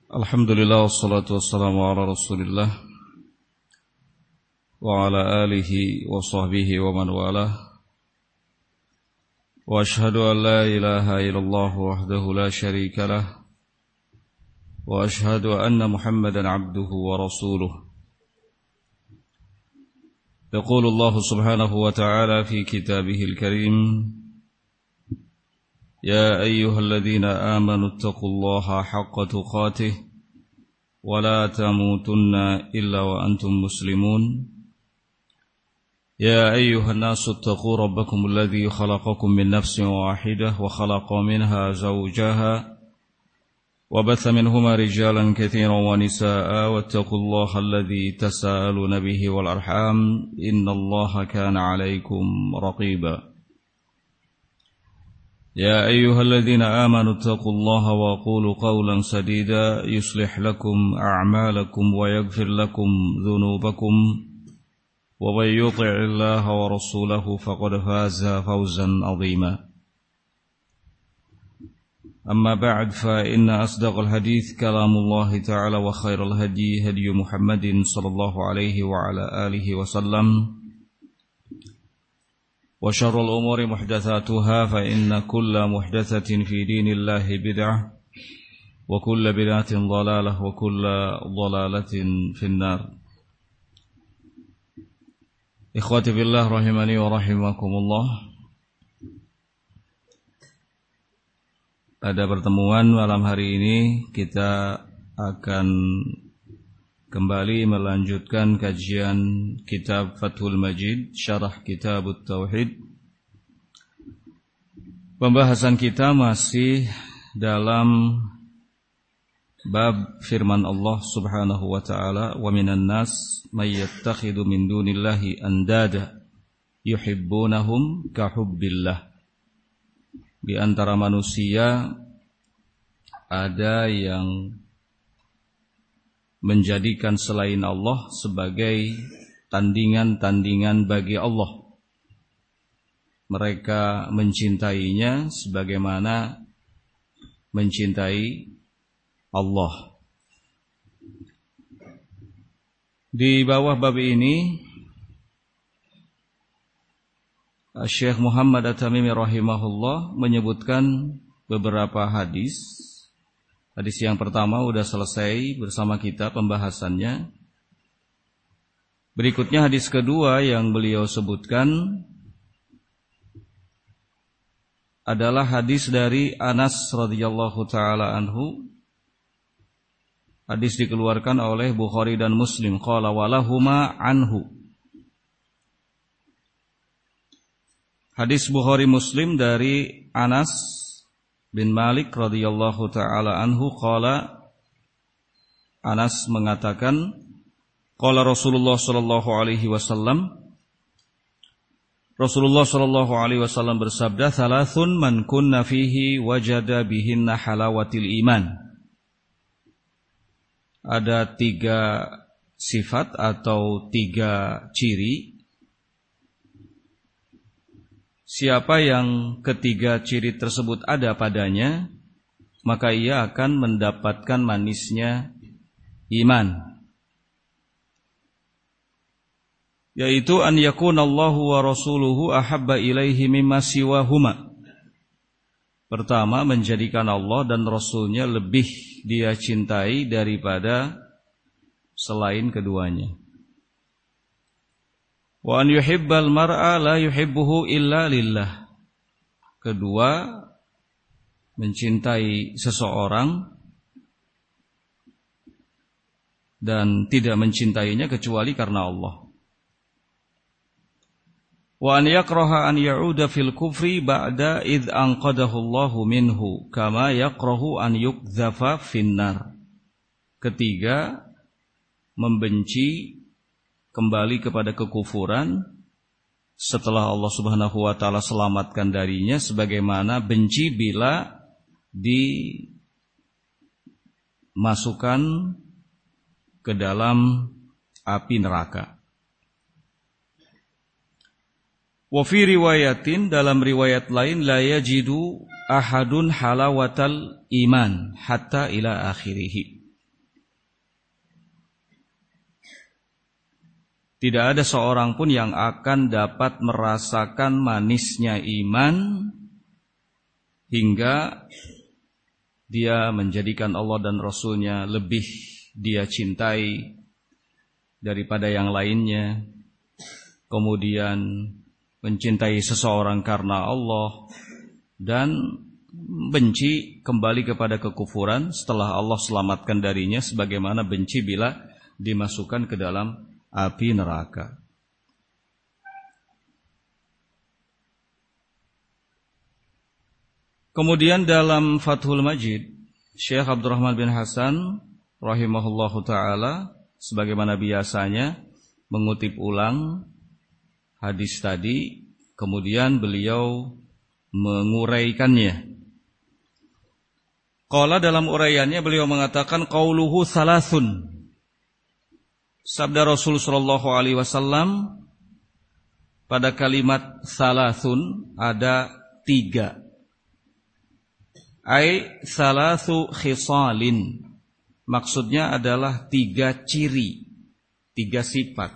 Alhamdulillah wassalatu wassalamu ala Rasulillah wa ala alihi wa sahbihi wa man walah. Wa ashhadu an la ilaha illallah wahdahu la syarika lah wa ashhadu anna Muhammadan abduhu wa rasuluh. Yaqulu Allah subhanahu wa ta'ala fi kitabihil karim: يا أيها الذين آمنوا اتقوا الله حق تقاته ولا تموتن إلا وأنتم مسلمون يا أيها الناس اتقوا ربكم الذي خلقكم من نفس واحدة وخلق منها زوجها وبث منهما رجالا كثيرا ونساء واتقوا الله الذي تساءلون به والأرحام إن الله كان عليكم رقيبا يا أيها الذين آمنوا اتقوا الله وقولوا قولا سديدا يصلح لكم أعمالكم ويغفر لكم ذنوبكم ومن يطع الله ورسوله فقد فاز فوزا عظيما أما بعد فإن أصدق الحديث كلام الله تعالى وخير الهدي هدي محمد صلى الله عليه وعلى آله وسلم وشر الأمور محدثاتها فإن كل محدثة في دين الله بدعة وكل بدعة ضلالة وكل ضلالة في النار. Ikhwati billah rahimani wa rahimakumullah. Pada pertemuan malam hari ini kita akan kembali melanjutkan kajian kitab Fathul Majid, syarah kitab Tauhid. Pembahasan kita masih dalam bab firman Allah subhanahu wa ta'ala, wa minan nas may yattakhidhu min dunillahi andada yuhibbunahum kahubbillah. Di antara manusia ada yang menjadikan selain Allah sebagai tandingan-tandingan bagi Allah. Mereka mencintainya sebagaimana mencintai Allah. Di bawah bab ini Syekh Muhammad At-Tamimi rahimahullah menyebutkan beberapa hadis. Hadis yang pertama sudah selesai bersama kita pembahasannya. Berikutnya hadis kedua yang beliau sebutkan adalah hadis dari Anas radhiyallahu taala anhu. Hadis dikeluarkan oleh Bukhari dan Muslim. Qala walahuma anhu. Hadis Bukhari Muslim dari Anas bin Malik radhiyallahu taala anhu qala, Anas mengatakan, qala Rasulullah sallallahu alaihi wasallam, Rasulullah sallallahu alaihi wasallam bersabda, thalathun man kunna fihi wajada bihinna halawatil iman. Ada 3 sifat atau 3 ciri. Siapa yang ketiga ciri tersebut ada padanya, maka ia akan mendapatkan manisnya iman. Yaitu an yakunallahu wa rasuluhu ahabba ilaihi mimma siwahuma. Pertama, menjadikan Allah dan Rasulnya lebih dia cintai daripada selain keduanya. Wa an yuhibbal mar'a la yuhibbuhu illa lillah. Kedua, mencintai seseorang dan tidak mencintainya kecuali karena Allah. Wa an yakraha an ya'uda fil kufri ba'da idh anqadahu Allahu minhu kama yakrahu an yukdhafa finnar. Ketiga, membenci kembali kepada kekufuran setelah Allah Subhanahu wa taala selamatkan darinya, sebagaimana benci bila dimasukkan ke dalam api neraka. Wa fi riwayatin, dalam riwayat lain, la yajidu ahadun halawatal iman hatta ila akhirih. Tidak ada seorang pun yang akan dapat merasakan manisnya iman hingga dia menjadikan Allah dan Rasul-Nya lebih dia cintai daripada yang lainnya, kemudian mencintai seseorang karena Allah, dan benci kembali kepada kekufuran setelah Allah selamatkan darinya, sebagaimana benci bila dimasukkan ke dalam api neraka. Kemudian dalam Fathul Majid, Syekh Abdurrahman bin Hasan rahimahullahu ta'ala sebagaimana biasanya mengutip ulang hadis tadi, kemudian beliau menguraikannya. Qala dalam uraiannya beliau mengatakan qauluhu salasun. Sabda Rasul sallallahu alaihi wasallam pada kalimat salasun ada 3. Ai salasu khisalin. Maksudnya adalah 3 ciri, 3 sifat.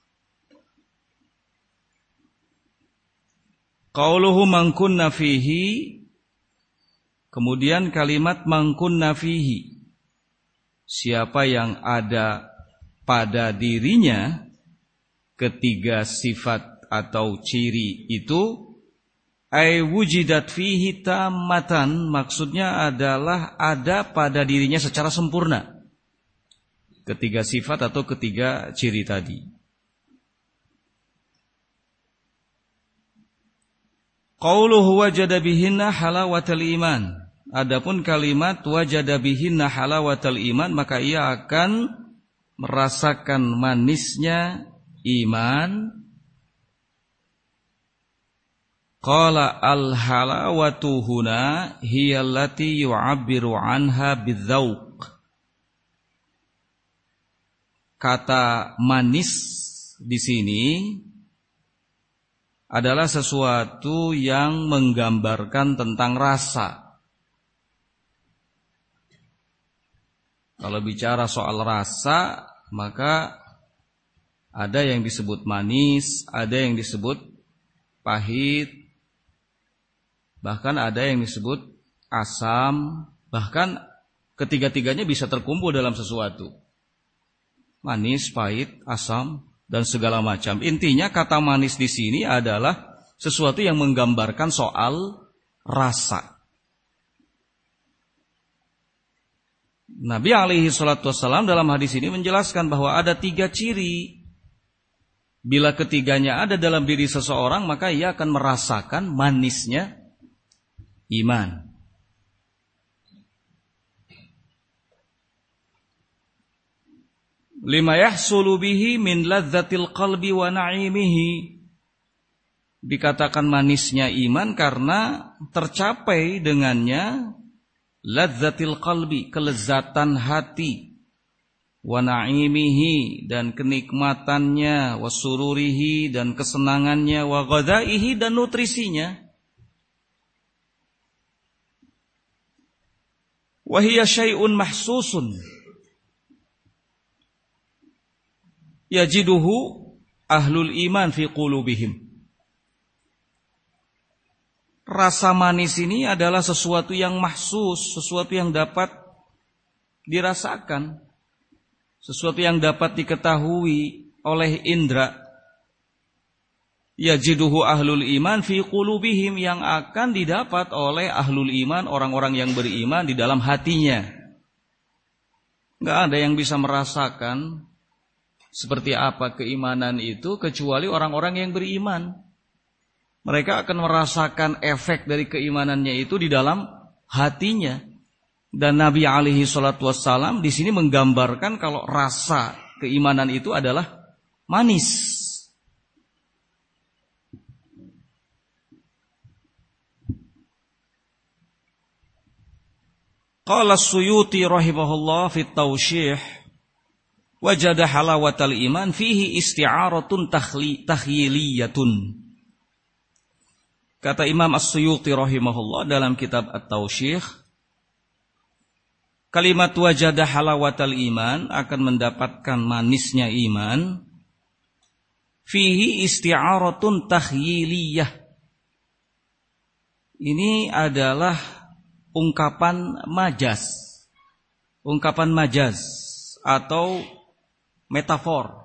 Qauluhu man kunna fihi. Kemudian kalimat man kunna fihi. Siapa yang ada pada dirinya ketiga sifat atau ciri itu, ai wujidat fihi tammatan, maksudnya adalah ada pada dirinya secara sempurna ketiga sifat atau ketiga ciri tadi. Qauluhu wajada bihinna halawatal iman. Adapun kalimat wajada bihinna halawatal iman, maka ia akan merasakan manisnya iman. Qala al-halawatu huna hiya allati yu'abbiru anha bidzauq. Kata manis di sini adalah sesuatu yang menggambarkan tentang rasa. Kalau bicara soal rasa, maka ada yang disebut manis, ada yang disebut pahit, bahkan ada yang disebut asam, bahkan ketiga-tiganya bisa terkumpul dalam sesuatu. Manis, pahit, asam, dan segala macam. Intinya kata manis di sini adalah sesuatu yang menggambarkan soal rasa. Nabi alaihi salatu wassalam dalam hadis ini menjelaskan bahwa ada 3 ciri. Bila ketiganya ada dalam diri seseorang, maka ia akan merasakan manisnya iman. Lima yahsulu bihi min ladzatil qalbi wa na'imihi. Dikatakan manisnya iman karena tercapai dengannya ladzatil qalbi, kelezatan hati, wa na'imihi, dan kenikmatannya, wa sururihi, dan kesenangannya, wa ghadaihi, dan nutrisinya. Wa hiya syai'un mahsusun yajiduhu ahlul iman fi qulubihim. Rasa manis ini adalah sesuatu yang mahsus, sesuatu yang dapat dirasakan, sesuatu yang dapat diketahui oleh indra. Yajiduhu ahlul iman fi qulubihim, yang akan didapat oleh ahlul iman, orang-orang yang beriman di dalam hatinya. Enggak ada yang bisa merasakan seperti apa keimanan itu kecuali orang-orang yang beriman. Mereka akan merasakan efek dari keimanannya itu di dalam hatinya. Dan Nabi alaihi salatu wassalam di sini menggambarkan kalau rasa keimanan itu adalah manis. Qala As-Suyuti rahimahullah fi at-Tawshih, wajada halawatal iman fihi isti'aratun takhyiliyatun. Kata Imam As-Suyuti rahimahullah dalam kitab At-Tawshih, kalimat wajada halawatal iman akan mendapatkan manisnya iman fihi isti'aratun takhyiliyah. Ini adalah ungkapan majaz atau metafor.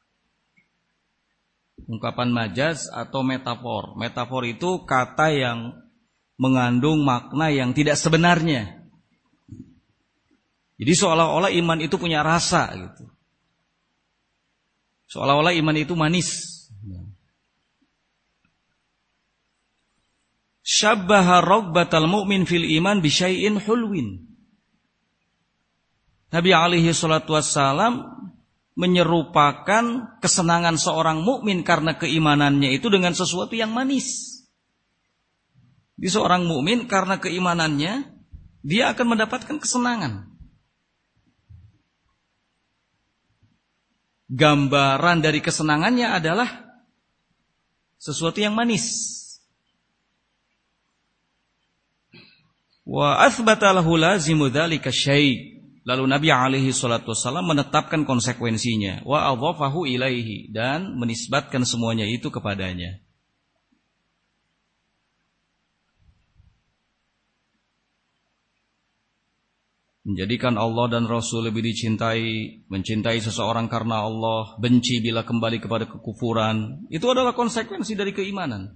Ungkapan majaz atau metafor. Metafor itu kata yang mengandung makna yang tidak sebenarnya. Jadi seolah-olah iman itu punya rasa gitu. Seolah-olah iman itu manis. Syabbaha ragbatal mu'min fil iman bisyai'in hulwin. Nabi alaihi salatu wassalam menyerupakan kesenangan seorang mukmin karena keimanannya itu dengan sesuatu yang manis. Di seorang mukmin karena keimanannya dia akan mendapatkan kesenangan. Gambaran dari kesenangannya adalah sesuatu yang manis. Wa athbata lahu lazimu dzalika syai'. Lalu Nabi alaihi salatu wasallam menetapkan konsekuensinya, wa adhafahu ilaihi, dan menisbatkan semuanya itu kepadanya. Menjadikan Allah dan Rasul lebih dicintai, mencintai seseorang karena Allah, benci bila kembali kepada kekufuran, itu adalah konsekuensi dari keimanan.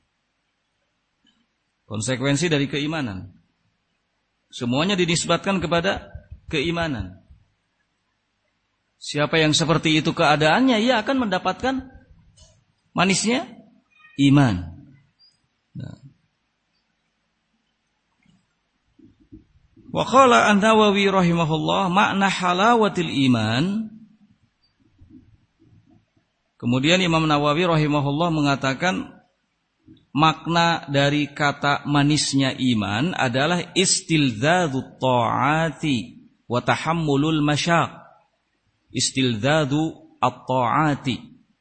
Konsekuensi dari keimanan. Semuanya dinisbatkan kepada keimanan. Siapa yang seperti itu keadaannya, ia akan mendapatkan manisnya iman. Wa qala an-Nawawi rahimahullah makna halawatil iman. Kemudian Imam Nawawi rahimahullah mengatakan makna dari kata manisnya iman adalah istildzadut ta'ati wa tahammulul masyaq. Istildzadu at-ta'ati,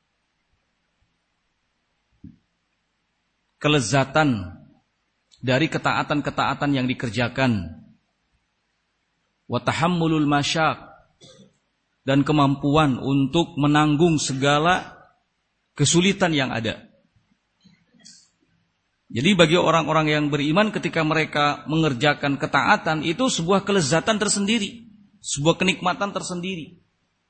kelezatan dari ketaatan-ketaatan yang dikerjakan. Wa tahammulul masyaq, dan kemampuan untuk menanggung segala kesulitan yang ada. Jadi bagi orang-orang yang beriman ketika mereka mengerjakan ketaatan itu sebuah kelezatan tersendiri, sebuah kenikmatan tersendiri.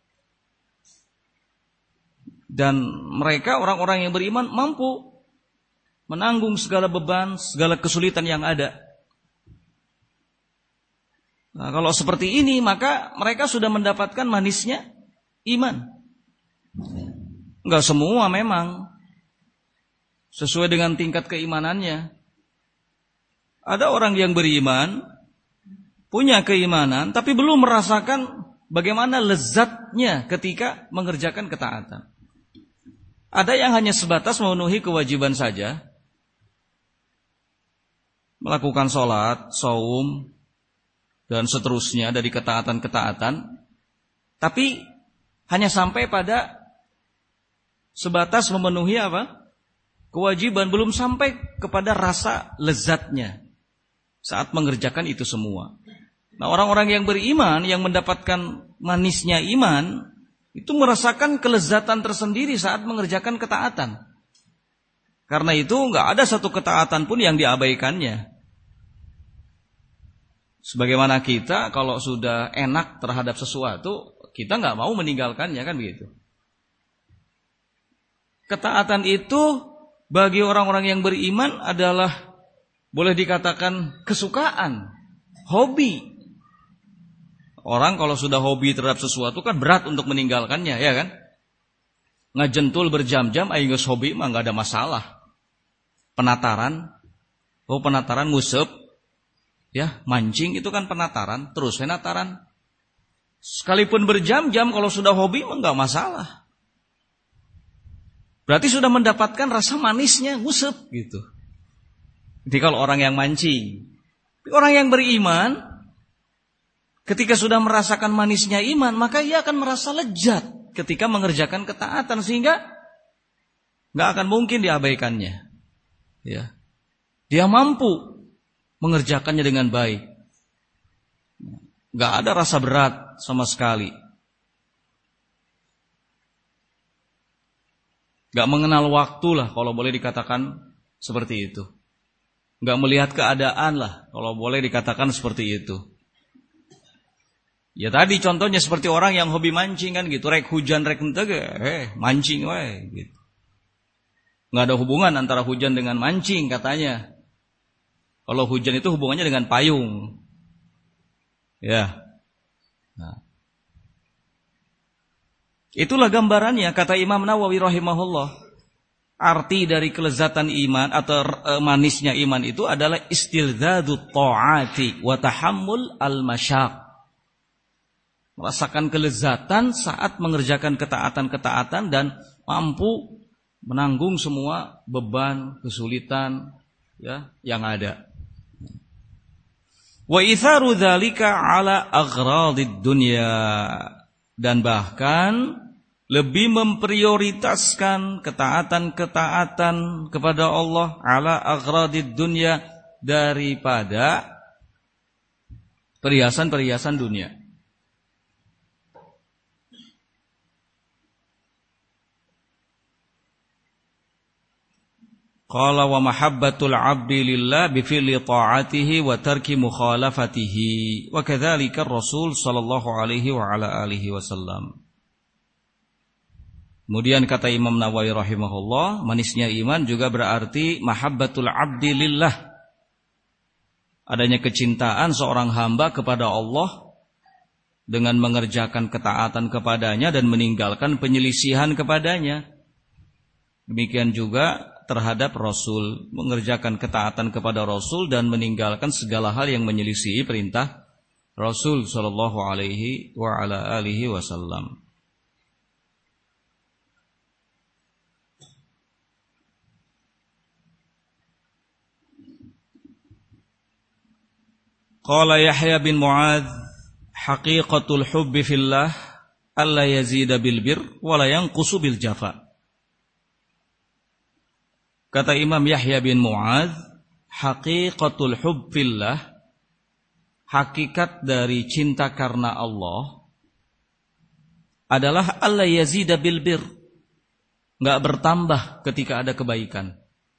Dan mereka orang-orang yang beriman mampu menanggung segala beban, segala kesulitan yang ada. Nah, kalau seperti ini maka mereka sudah mendapatkan manisnya iman. Enggak semua memang sesuai dengan tingkat keimanannya. Ada orang yang beriman, punya keimanan, tapi belum merasakan bagaimana lezatnya ketika mengerjakan ketaatan. Ada yang hanya sebatas memenuhi kewajiban saja, melakukan sholat, saum, dan seterusnya dari ketaatan-ketaatan, tapi hanya sampai pada sebatas memenuhi apa? Kewajiban, belum sampai kepada rasa lezatnya saat mengerjakan itu semua. Nah, orang-orang yang beriman yang mendapatkan manisnya iman itu merasakan kelezatan tersendiri saat mengerjakan ketaatan. Karena itu enggak ada satu ketaatan pun yang diabaikannya. Sebagaimana kita kalau sudah enak terhadap sesuatu, kita enggak mau meninggalkannya, kan begitu. Ketaatan itu bagi orang-orang yang beriman adalah boleh dikatakan kesukaan, hobi. Orang kalau sudah hobi terhadap sesuatu kan berat untuk meninggalkannya, ya kan? Ngajentul berjam-jam aing geus hobi mah enggak ada masalah. Penataran, penataran nguseup, ya, mancing itu kan penataran, terus penataran. Sekalipun berjam-jam kalau sudah hobi mah enggak masalah. Berarti sudah mendapatkan rasa manisnya nguseup gitu. Jadi kalau orang yang mancing, orang yang beriman ketika sudah merasakan manisnya iman, maka ia akan merasa lezat ketika mengerjakan ketaatan sehingga enggak akan mungkin diabaikannya. Ya. Dia mampu mengerjakannya dengan baik. Enggak ada rasa berat sama sekali. Gak mengenal waktu lah kalau boleh dikatakan seperti itu. Gak melihat keadaan lah kalau boleh dikatakan seperti itu. Ya tadi contohnya seperti orang yang hobi mancing kan gitu. Rek hujan rek entege, mancing wae gitu. Gak ada hubungan antara hujan dengan mancing katanya. Kalau hujan itu hubungannya dengan payung. Ya. Nah. Itulah gambarannya kata Imam Nawawi rahimahullah. Arti dari kelezatan iman atau manisnya iman itu adalah istilzadut ta'ati wa tahammul al-masyaq. Merasakan kelezatan saat mengerjakan ketaatan-ketaatan dan mampu menanggung semua beban, kesulitan ya yang ada. Wa itharu dzalika ala aghradid dunya, dan bahkan lebih memprioritaskan ketaatan-ketaatan kepada Allah ala aghradid dunya daripada perhiasan-perhiasan dunia. Qala wa mahabbatul 'abdi lillah bi fi'li ta'atihi wa tarki mukhalafatihi wa kadzalika ar-rasul sallallahu alaihi wa ala alihi wasallam. Kemudian kata Imam Nawawi rahimahullah, manisnya iman juga berarti mahabbatul 'abdi lillah. Adanya kecintaan seorang hamba kepada Allah dengan mengerjakan ketaatan kepadanya dan meninggalkan penyelisihan kepadanya. Demikian juga terhadap Rasul, mengerjakan ketaatan kepada Rasul dan meninggalkan segala hal yang menyelisihi perintah Rasul sallallahu alaihi wa ala alihi wasallam. Qala Yahya bin Mu'adz, haqiqatul hubbi fillah alla yazida bil bir wa la yanqusu bil jafa. Kata Imam Yahya bin Mu'adz, haqiqatul hubb fillah, hakikat dari cinta karena Allah adalah alla yazida bil bir, enggak bertambah ketika ada kebaikan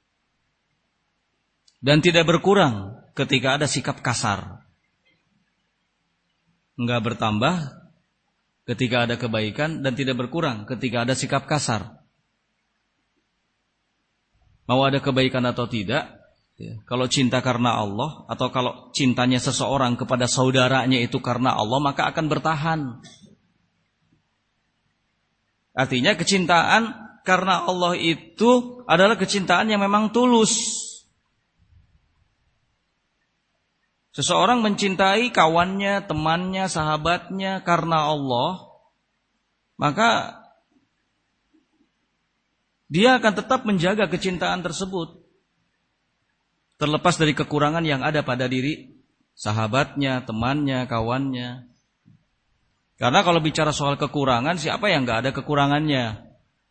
dan tidak berkurang ketika ada sikap kasar. Enggak bertambah ketika ada kebaikan dan tidak berkurang ketika ada sikap kasar. Mau ada kebaikan atau tidak, ya, kalau cinta karena Allah atau kalau cintanya seseorang kepada saudaranya itu karena Allah, maka akan bertahan. Artinya kecintaan karena Allah itu adalah kecintaan yang memang tulus. Seseorang mencintai kawannya, temannya, sahabatnya karena Allah, maka dia akan tetap menjaga kecintaan tersebut, terlepas dari kekurangan yang ada pada diri sahabatnya, temannya, kawannya. Karena kalau bicara soal kekurangan, siapa yang gak ada kekurangannya?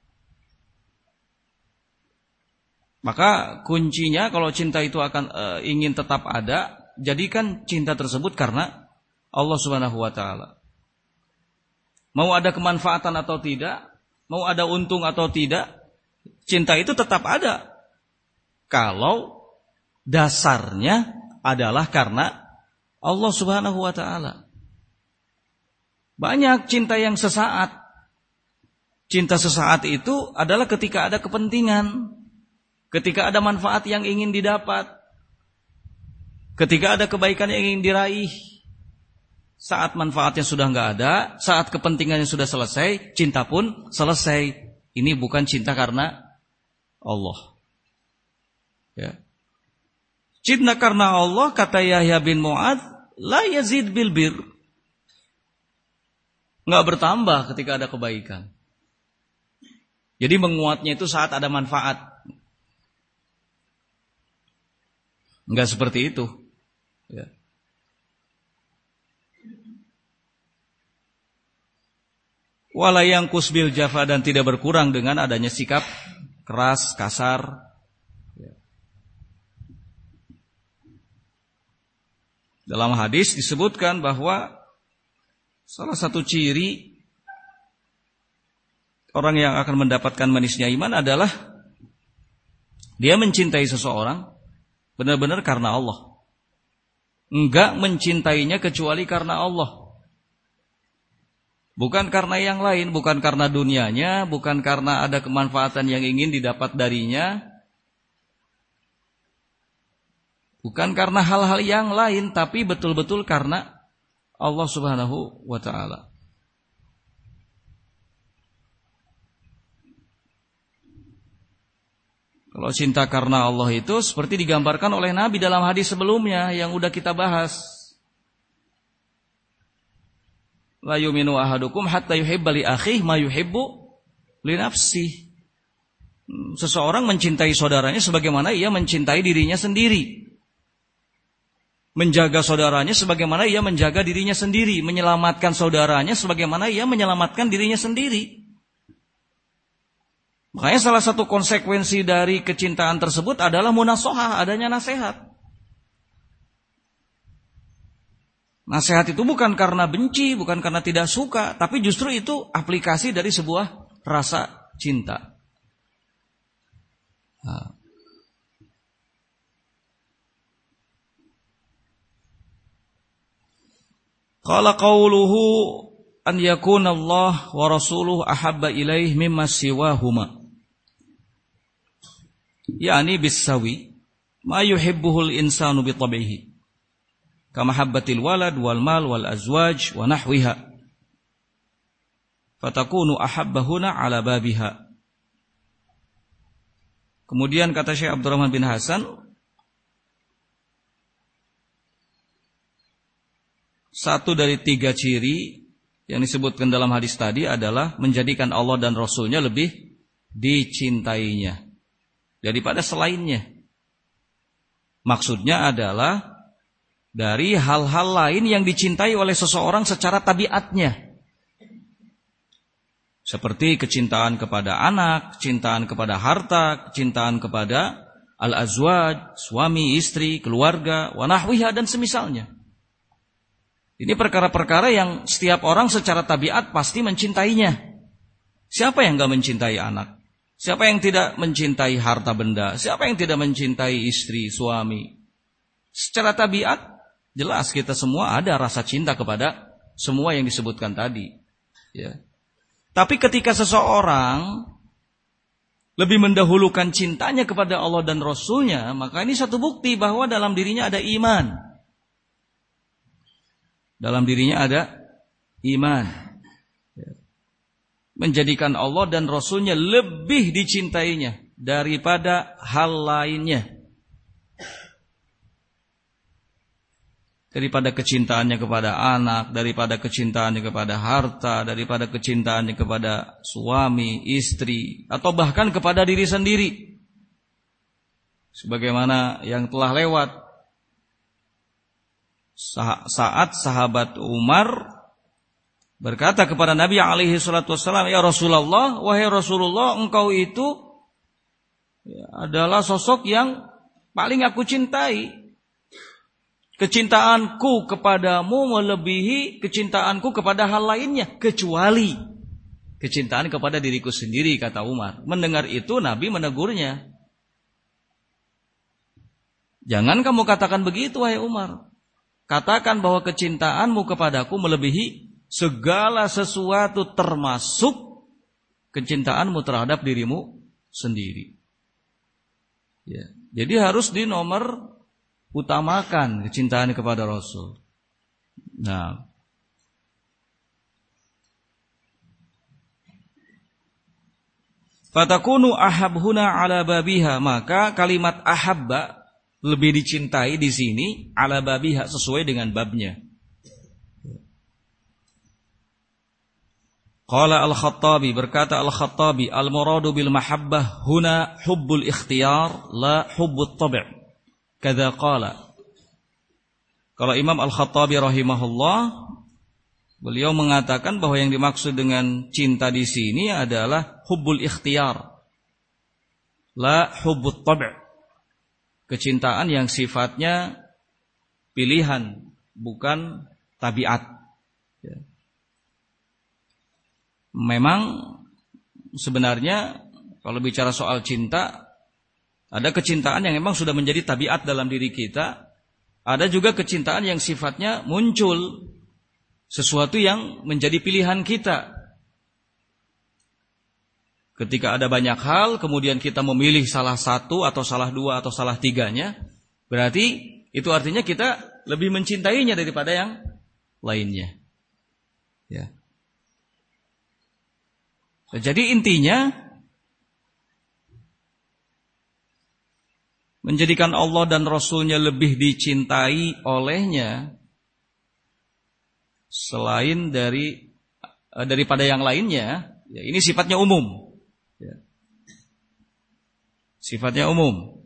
Maka kuncinya kalau cinta itu akan ingin tetap ada, jadikan cinta tersebut karena Allah Subhanahu wa taala. Mau ada kemanfaatan atau tidak, mau ada untung atau tidak, cinta itu tetap ada. Kalau dasarnya adalah karena Allah Subhanahu wa taala. Banyak cinta yang sesaat. Cinta sesaat itu adalah ketika ada kepentingan, ketika ada manfaat yang ingin didapat, ketika ada kebaikan yang ingin diraih. Saat manfaatnya sudah enggak ada, saat kepentingannya sudah selesai, cinta pun selesai. Ini bukan cinta karena Allah. Ya. Cinta karena Allah, kata Yahya bin Mu'adz, la yazid bil bir, enggak bertambah ketika ada kebaikan. Jadi menguatnya itu saat ada manfaat. Enggak seperti itu. Ya. Wala yanqus bil jafa, dan tidak berkurang dengan adanya sikap keras, kasar. Ya. Dalam hadis disebutkan bahwa salah satu ciri orang yang akan mendapatkan manisnya iman adalah dia mencintai seseorang benar-benar karena Allah. Enggak mencintainya kecuali karena Allah. Bukan karena yang lain, bukan karena dunianya, bukan karena ada kemanfaatan yang ingin didapat darinya. Bukan karena hal-hal yang lain, tapi betul-betul karena Allah Subhanahu wa ta'ala. Kalau cinta karena Allah itu seperti digambarkan oleh Nabi dalam hadis sebelumnya yang udah kita bahas. La yu'minu ahadukum hatta yuhibba li akhihi ma yuhibbu li nafsihi. Seseorang mencintai saudaranya sebagaimana ia mencintai dirinya sendiri. Menjaga saudaranya sebagaimana ia menjaga dirinya sendiri, menyelamatkan saudaranya sebagaimana ia menyelamatkan dirinya sendiri. Makanya salah satu konsekuensi dari kecintaan tersebut adalah munasahah, adanya nasihat. Nasihat itu bukan karena benci, bukan karena tidak suka, tapi justru itu aplikasi dari sebuah rasa cinta. Qala qawluhu an yakuna Allah wa rasuluhu ahabba ilaih mimma siwahuma. Yani bisawi ma yuhibbuhul insanu bitabihi kama habbatil walad wal mal wal azwaj wa nahwiha fatakunu ahabbahuna ala babiha. Kemudian kata Syekh Abdurrahman bin Hasan, satu dari 3 ciri yang disebutkan dalam hadis tadi adalah menjadikan Allah dan Rasulnya lebih dicintainya daripada selainnya. Maksudnya adalah dari hal-hal lain yang dicintai oleh seseorang secara tabiatnya. Seperti kecintaan kepada anak, kecintaan kepada harta, kecintaan kepada al-azwaj, suami, istri, keluarga, wa nahwiha dan semisalnya. Ini perkara-perkara yang setiap orang secara tabiat pasti mencintainya. Siapa yang enggak mencintai anak? Siapa yang tidak mencintai harta benda? Siapa yang tidak mencintai istri, suami? Secara tabiat, jelas kita semua ada rasa cinta kepada semua yang disebutkan tadi. Ya. Tapi ketika seseorang lebih mendahulukan cintanya kepada Allah dan Rasulnya, maka ini satu bukti bahwa dalam dirinya ada iman. Dalam dirinya ada iman. Menjadikan Allah dan Rasulnya lebih dicintainya daripada hal lainnya. Daripada kecintaannya kepada anak, daripada kecintaannya kepada harta, daripada kecintaannya kepada suami, istri, atau bahkan kepada diri sendiri. Sebagaimana yang telah lewat saat sahabat Umar berkata kepada Nabi alaihi salatu wassalam, "Ya Rasulullah, wahai Rasulullah, engkau itu adalah sosok yang paling aku cintai. Kecintaanku kepadamu melebihi kecintaanku kepada hal lainnya, kecuali kecintaan kepada diriku sendiri," kata Umar. Mendengar itu Nabi menegurnya. "Jangan kamu katakan begitu, wahai Umar. Katakan bahwa kecintaanmu kepadaku melebihi segala sesuatu termasuk kecintaanmu terhadap dirimu sendiri." Ya, jadi harus dinomor utamakan kecintaan kepada Rasul. Nah, fatakunu ahabhuna ala babiha, maka kalimat ahabba lebih dicintai di sini ala babiha sesuai dengan babnya. Qala Al-Khattabi, berkata Al-Khattabi, al-muradu bil mahabbah huna hubbul ikhtiyar la hubbut tab'. Kadza qala. Kalau Imam Al-Khattabi rahimahullah, beliau mengatakan bahwa yang dimaksud dengan cinta di sini adalah hubbul ikhtiyar la hubbut tab'. Kecintaan yang sifatnya pilihan, bukan tabiat. Ya. Memang sebenarnya kalau bicara soal cinta, ada kecintaan yang memang sudah menjadi tabiat dalam diri kita. Ada juga kecintaan yang sifatnya muncul, sesuatu yang menjadi pilihan kita. Ketika ada banyak hal, kemudian kita memilih salah satu atau salah dua atau salah tiganya, berarti itu artinya kita lebih mencintainya daripada yang lainnya. Ya. Jadi intinya, menjadikan Allah dan Rasulnya lebih dicintai olehnya selain daripada yang lainnya, ya, ini sifatnya umum, ya. Sifatnya umum.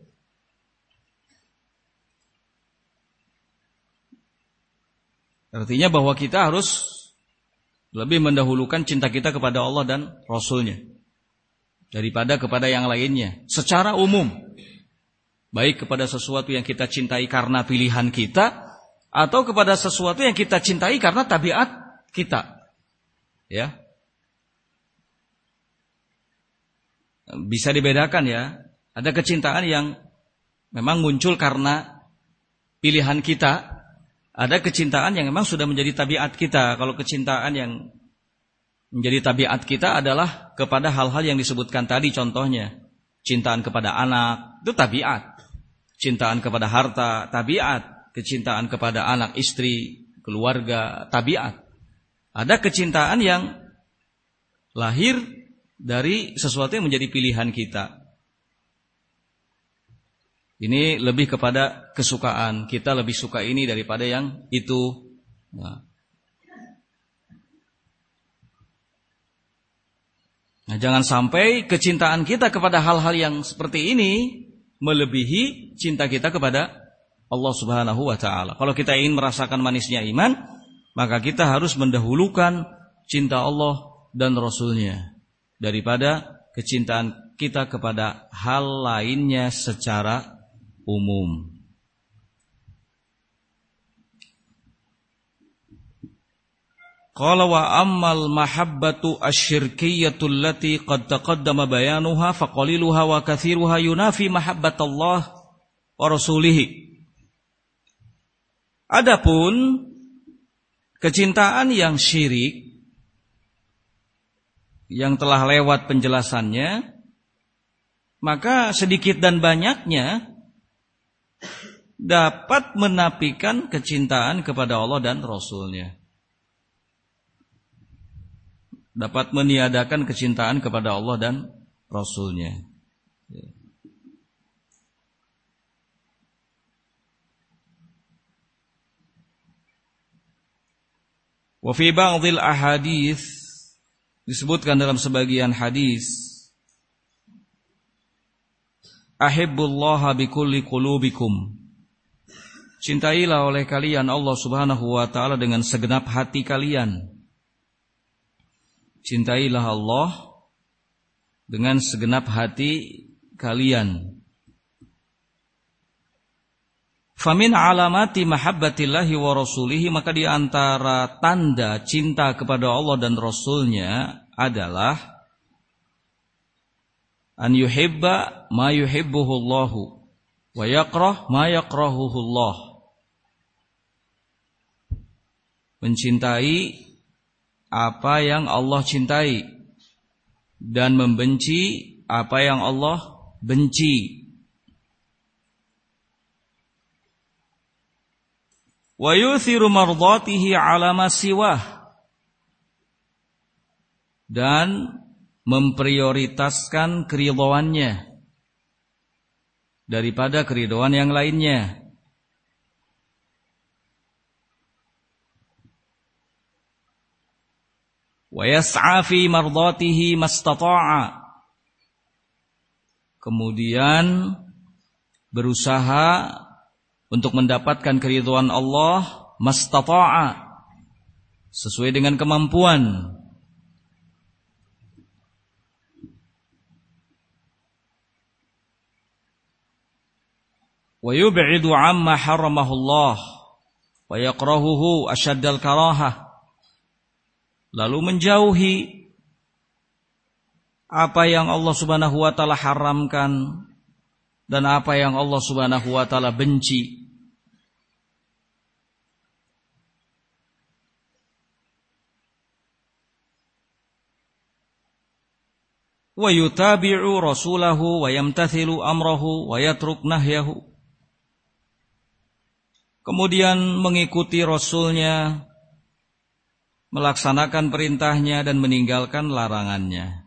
Artinya bahwa kita harus lebih mendahulukan cinta kita kepada Allah dan Rasulnya daripada kepada yang lainnya secara umum. Baik kepada sesuatu yang kita cintai karena pilihan kita, atau kepada sesuatu yang kita cintai karena tabiat kita. Ya. Bisa dibedakan ya. Ada kecintaan yang memang muncul karena pilihan kita. Ada kecintaan yang memang sudah menjadi tabiat kita. Kalau kecintaan yang menjadi tabiat kita adalah kepada hal-hal yang disebutkan tadi, contohnya cintaan kepada anak, itu tabiat. Cintaan kepada harta, tabiat. Kecintaan kepada anak, istri, keluarga, tabiat. Ada kecintaan yang lahir dari sesuatu yang menjadi pilihan kita. Ini lebih kepada kesukaan. Kita lebih suka ini daripada yang itu. Nah, jangan sampai kecintaan kita kepada hal-hal yang seperti ini melebihi cinta kita kepada Allah Subhanahu wa ta'ala. Kalau kita ingin merasakan manisnya iman, maka kita harus mendahulukan cinta Allah dan Rasulnya daripada kecintaan kita kepada hal lainnya secara umum. Qala wa ammal mahabbatu asyirkiyatu allati qad taqaddama bayanuha faqaliluha wa kathiruha yunafi mahabbatallah wa rasulih. Adapun kecintaan yang syirik yang telah lewat penjelasannya, maka sedikit dan banyaknya dapat menafikan kecintaan kepada Allah dan Rasulnya. Dapat meniadakan kecintaan kepada Allah dan Rasulnya. Wa fi ba'dil ahadits, disebutkan dalam sebagian hadis, ahibbullaha bikulli qulubikum, cintailah oleh kalian Allah Subhanahu wa ta'ala dengan segenap hati kalian. Cintailah Allah dengan segenap hati kalian. Famin alamati mahabbatillahi wa rasulihi, maka di antara tanda cinta kepada Allah dan Rasulnya adalah an yuhibba ma yuhibbuhu Allahu wa yakrah ma yakrahuhu Allah. Mencintai apa yang Allah cintai dan membenci apa yang Allah benci. Wa yuthiru mardatihi ala ma siwah, dan memprioritaskan keridhaannya daripada keridhaan yang lainnya. Wa yas'a fi mardatihi mastata'a, kemudian berusaha untuk mendapatkan keridhaan Allah mastata'a, sesuai dengan kemampuan. Wa yub'idu 'amma haramahullah wa yakrahuhu asyaddal karahah, lalu menjauhi apa yang Allah Subhanahu wa taala haramkan dan apa yang Allah Subhanahu wa taala benci. Wa yutabi'u rasulahu wa yamtathilu amrahu wa yatruk nahyahu. Kemudian mengikuti rasulnya, melaksanakan perintahnya dan meninggalkan larangannya.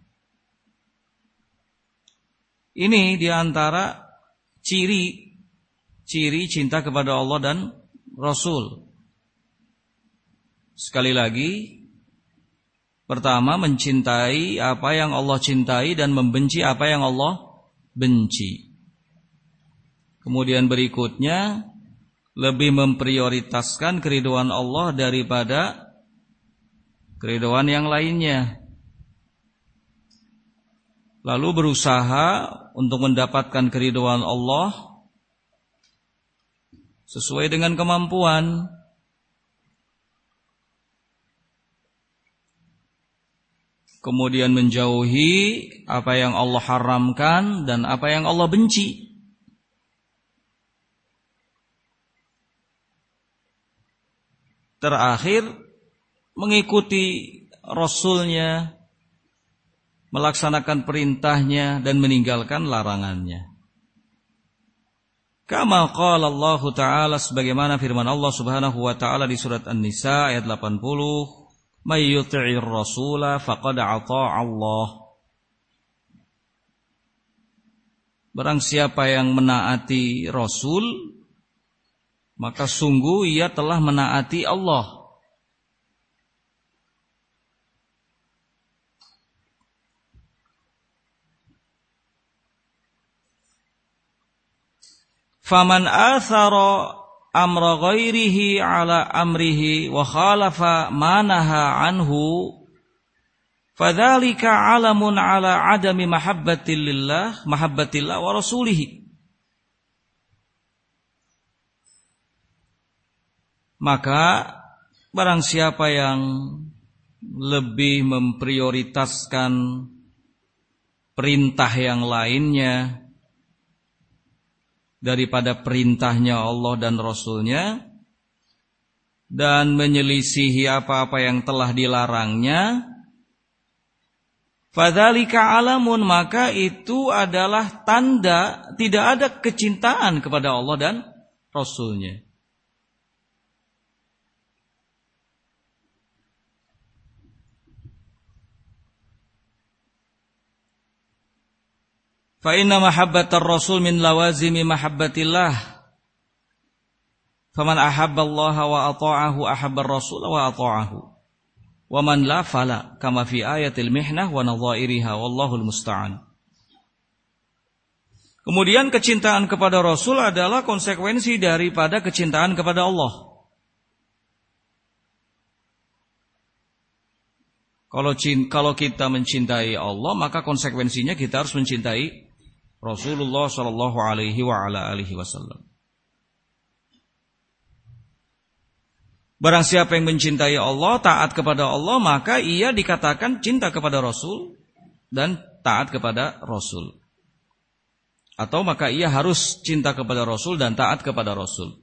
Ini diantara ciri cinta kepada Allah dan Rasul. Sekali lagi, pertama, mencintai apa yang Allah cintai dan membenci apa yang Allah benci. Kemudian berikutnya, lebih memprioritaskan keridhaan Allah daripada keridhaan yang lainnya. Lalu berusaha untuk mendapatkan keridhaan Allah sesuai dengan kemampuan. Kemudian menjauhi apa yang Allah haramkan dan apa yang Allah benci. Terakhir, mengikuti Rasulnya, melaksanakan perintahnya dan meninggalkan larangannya. Kama qala Allah Ta'ala, sebagaimana firman Allah Subhanahu wa taala di surat An-Nisa ayat 80, may yuti'ir rasula faqad ata'a Allah. Barang siapa yang menaati Rasul, maka sungguh ia telah menaati Allah. Faman athara amra ghairihi ala amrihi wa khalafa ma naha anhu fadzalika alamun ala adami mahabbatillah wa rasulih. Maka barang siapa yang lebih memprioritaskan perintah yang lainnya daripada perintahnya Allah dan Rasulnya, dan menyelisihi apa-apa yang telah dilarangnya, fadzalika alamun, maka itu adalah tanda tidak ada kecintaan kepada Allah dan Rasulnya. Fa inna mahabbatar rasul min lawazimi mahabbatillah. Faman ahabba Allah wa ata'ahu ahabba ar-rasul wa ata'ahu. Wa man la fala, kama fi ayatil mihnah wa nadhairiha wallahul musta'an. Kemudian kecintaan kepada Rasul adalah konsekuensi daripada kecintaan kepada Allah. Kalau kita mencintai Allah, maka konsekuensinya kita harus mencintai Rasulullah sallallahu alaihi wa ala alihi wasallam. Barang siapa yang mencintai Allah, taat kepada Allah, maka ia dikatakan cinta kepada Rasul dan taat kepada Rasul. Atau maka ia harus cinta kepada Rasul dan taat kepada Rasul.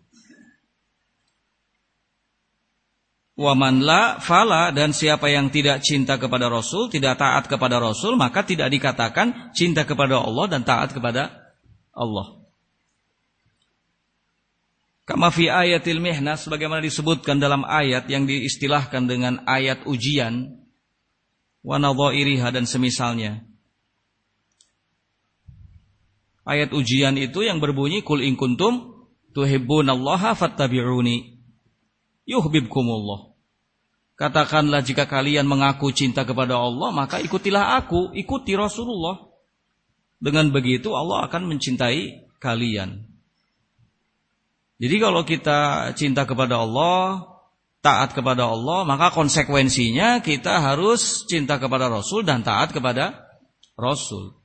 Wa man la fala, dan siapa yang tidak cinta kepada Rasul, tidak taat kepada Rasul, maka tidak dikatakan cinta kepada Allah dan taat kepada Allah. Kama fi ayatil mihnah, sebagaimana disebutkan dalam ayat yang diistilahkan dengan ayat ujian, wa nadhairiha, dan semisalnya. Ayat ujian itu yang berbunyi qul in kuntum tuhibbunallaha fattabi'uni yuhibbukumullah. Katakanlah jika kalian mengaku cinta kepada Allah, maka ikutilah aku, ikuti Rasulullah. Dengan begitu Allah akan mencintai kalian. Jadi kalau kita cinta kepada Allah, taat kepada Allah, maka konsekuensinya kita harus cinta kepada Rasul dan taat kepada Rasul.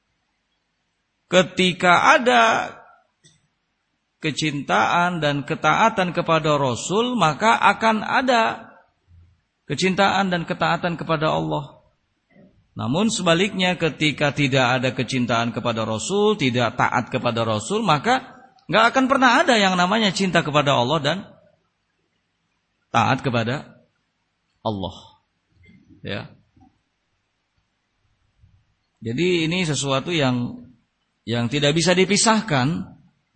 Ketika ada kecintaan dan ketaatan kepada Rasul, maka akan ada kecintaan dan ketaatan kepada Allah. Namun sebaliknya ketika tidak ada kecintaan kepada Rasul, tidak taat kepada Rasul, maka nggak akan pernah ada yang namanya cinta kepada Allah dan taat kepada Allah. Ya. Jadi ini sesuatu yang tidak bisa dipisahkan.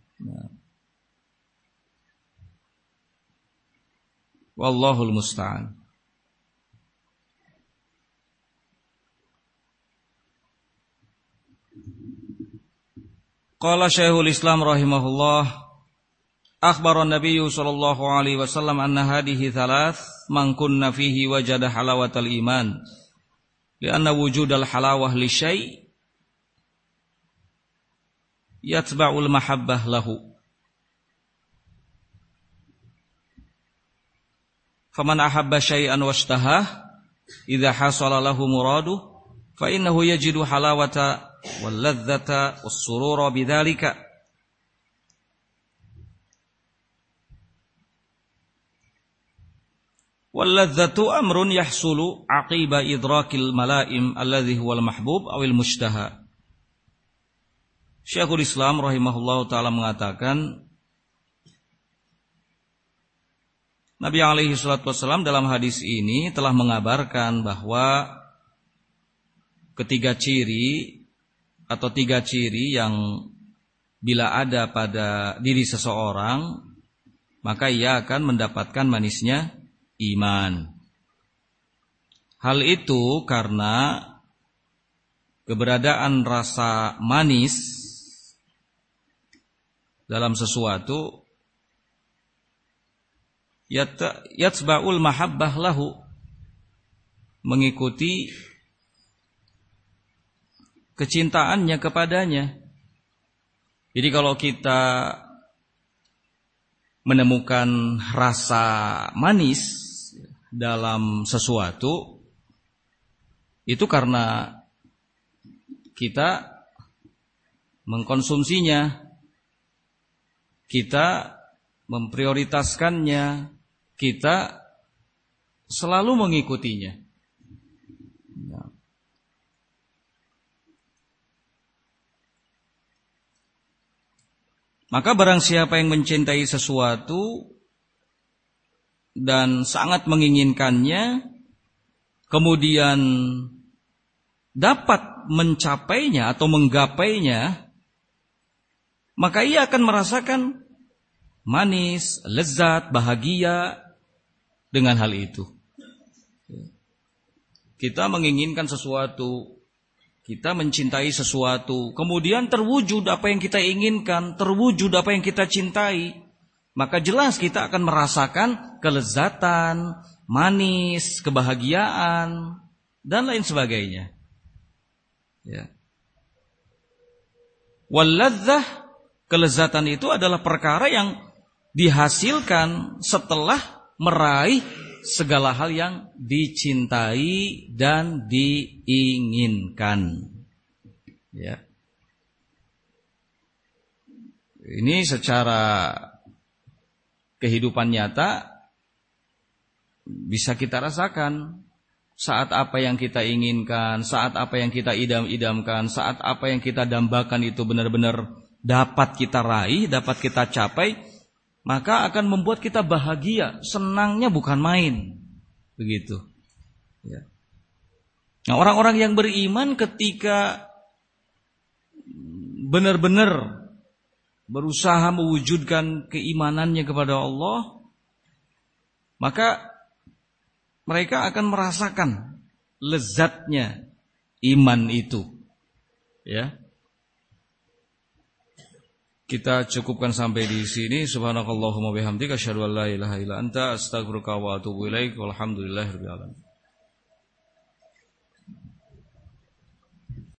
Wallahul musta'an. Qala Syekhul Islam rahimahullah, akhbara an-nabiy sallallahu alaihi wasallam anna hadhihi thalath man kunna fihi wajada halawatal iman. Lianna wujudal halawah li syai' yatba'ul mahabbah lahu. Faman ahabba syai'an washtahah idza hasala lahu muraduh fa innahu yajidu halawata wal ladzata was surura bidzalika. Wal ladzatu amrun yahsulu aqiba idrakil malaim alladhi huwal mahbub awil mushtaha. Syekhul Islam rahimahullahu taala mengatakan, Nabi alaihi salatu wasallam dalam hadis ini telah mengabarkan bahwa tiga ciri yang bila ada pada diri seseorang maka ia akan mendapatkan manisnya iman. Hal itu karena keberadaan rasa manis dalam sesuatu yatba'ul mahabbah lahu, mengikuti kecintaannya kepadanya. Jadi kalau kita menemukan rasa manis dalam sesuatu, itu karena kita mengkonsumsinya, kita memprioritaskannya, kita selalu mengikutinya. Maka barang siapa yang mencintai sesuatu dan sangat menginginkannya, kemudian dapat mencapainya atau menggapainya, maka ia akan merasakan manis, lezat, bahagia dengan hal itu. Kita menginginkan sesuatu, kita mencintai sesuatu, kemudian terwujud apa yang kita inginkan, terwujud apa yang kita cintai, maka jelas kita akan merasakan kelezatan, manis, kebahagiaan, dan lain sebagainya. Ya. Wal-ladzah, kelezatan itu adalah perkara yang dihasilkan setelah meraih segala hal yang dicintai dan diinginkan. Ya. Ini secara kehidupan nyata bisa kita rasakan. Saat apa yang kita inginkan, saat apa yang kita idam-idamkan, saat apa yang kita dambakan itu benar-benar dapat kita raih, dapat kita capai, maka akan membuat kita bahagia, senangnya bukan main. Begitu. Ya. Nah, orang-orang yang beriman ketika benar-benar berusaha mewujudkan keimanannya kepada Allah, maka mereka akan merasakan lezatnya iman itu. Ya. Kita cukupkan sampai di sini. Subhanakallahumma bihamdika asyhadu an la ilaha illa anta astaghfiruka wa atubu ilaik. Walhamdulillahirabbil alamin.